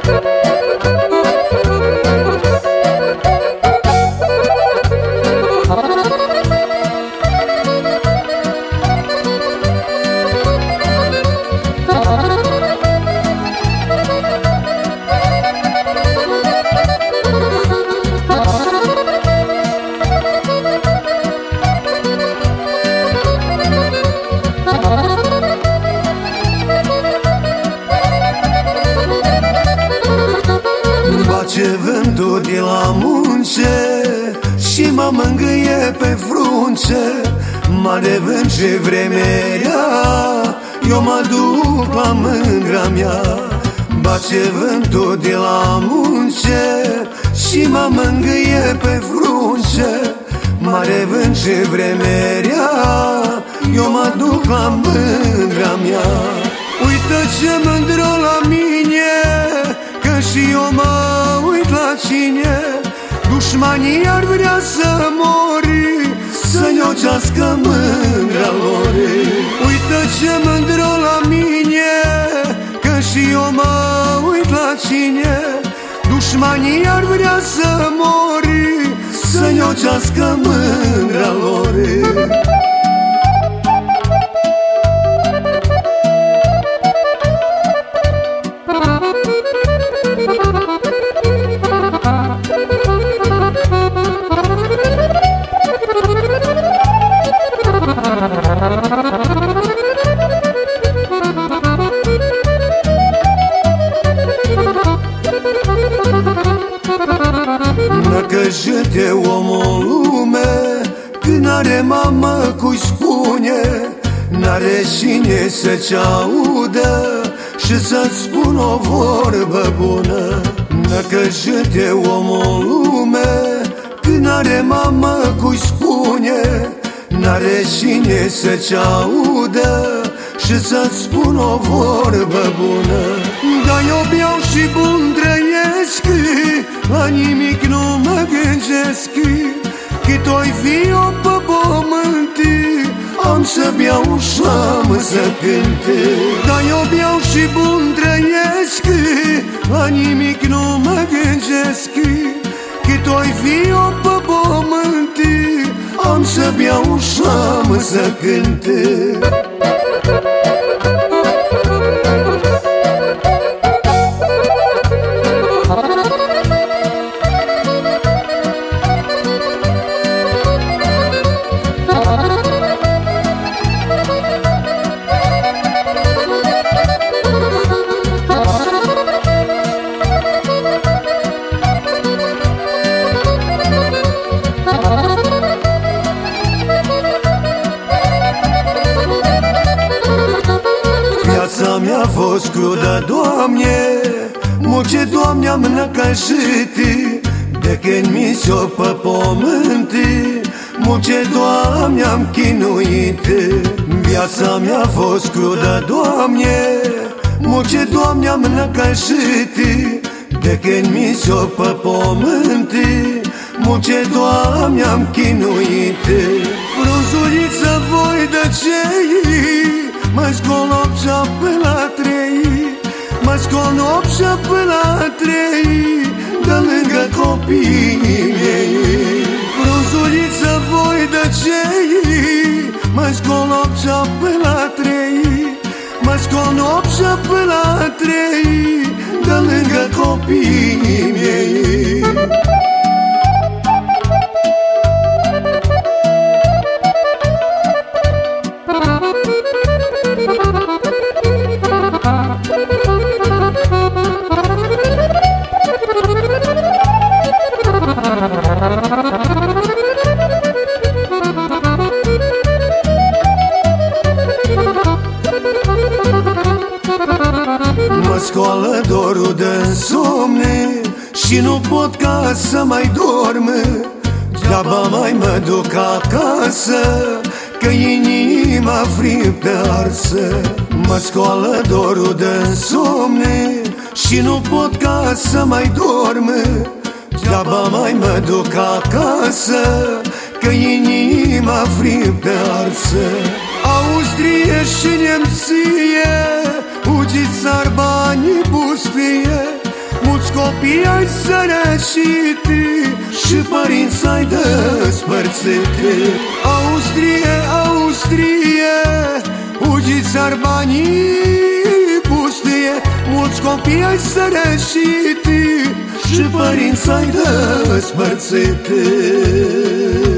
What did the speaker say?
Face vântul de la munce și mă mângâie pe frunce. Mare vânt și vremerea, eu mă duc la mândra mea. Bace vântul de la munce și mă mângâie pe frunce. Mare vânt și vremerea, eu mă duc la mândra mea. Uită ce mândră la mine, că și eu mă uit la cine. Dușmanii ar vrea să mori, să-mi ocească mândra lor. Uită ce mândră la mine, că și eu mă uit la cine. Dușmanii ar vrea să mori, să-mi ocească mândra lor. Năcăjete omul lume, când are mamă cui spune. N-are cine să-ți audă și să-ți spună o vorbă bună. Năcăjete omul lume, când are mamă cui spune. N-are cine să-ți audă și să-ți spună o vorbă bună. Dar eu beau și bun trăiesc, la nimic nu mă gândesc. Cât oi fi eu pe pământ, am să beau și am să cânt. Dar eu beau și bun trăiesc, la nimic nu mă gândesc. Cât oi fi eu pe pământ, am să beau și am să cânt. Viața mea a fost crudă, Doamne, multe, Doamne, am năcăjit. De când mi s-o pe pământ, multe, Doamne, am chinuit. Viața mea a fost crudă, Doamne, multe, Doamne, am năcăjit. De când mi s-o pe pământ, multe, Doamne, am chinuit. Frunzuliță voi de cei, mă scolopșa pe la 3, mă scolopșa pe la 3, de lângă copiii mei. Frunzuliță voi de cei, mă scolopșa pe la 3, mă scolopșa pe la 3, de lângă copiii mei. Mă scoală dorul de somne și nu pot ca să mai dorm. Deaba mai mă duc acasă, că inima friptă arsă. Mă scoală dorul de somne și nu pot ca să mai dorm. Deaba mai mă duc acasă, că inima friptă arsă. Austrie și Nemție, ugiți-ar banii pustie, mulți copii ai sărășit și părinți ai despărțit. Austrie, Austrie, ugiți-ar banii pustie, mulți copii ai sărășit și părinți ai despărțit.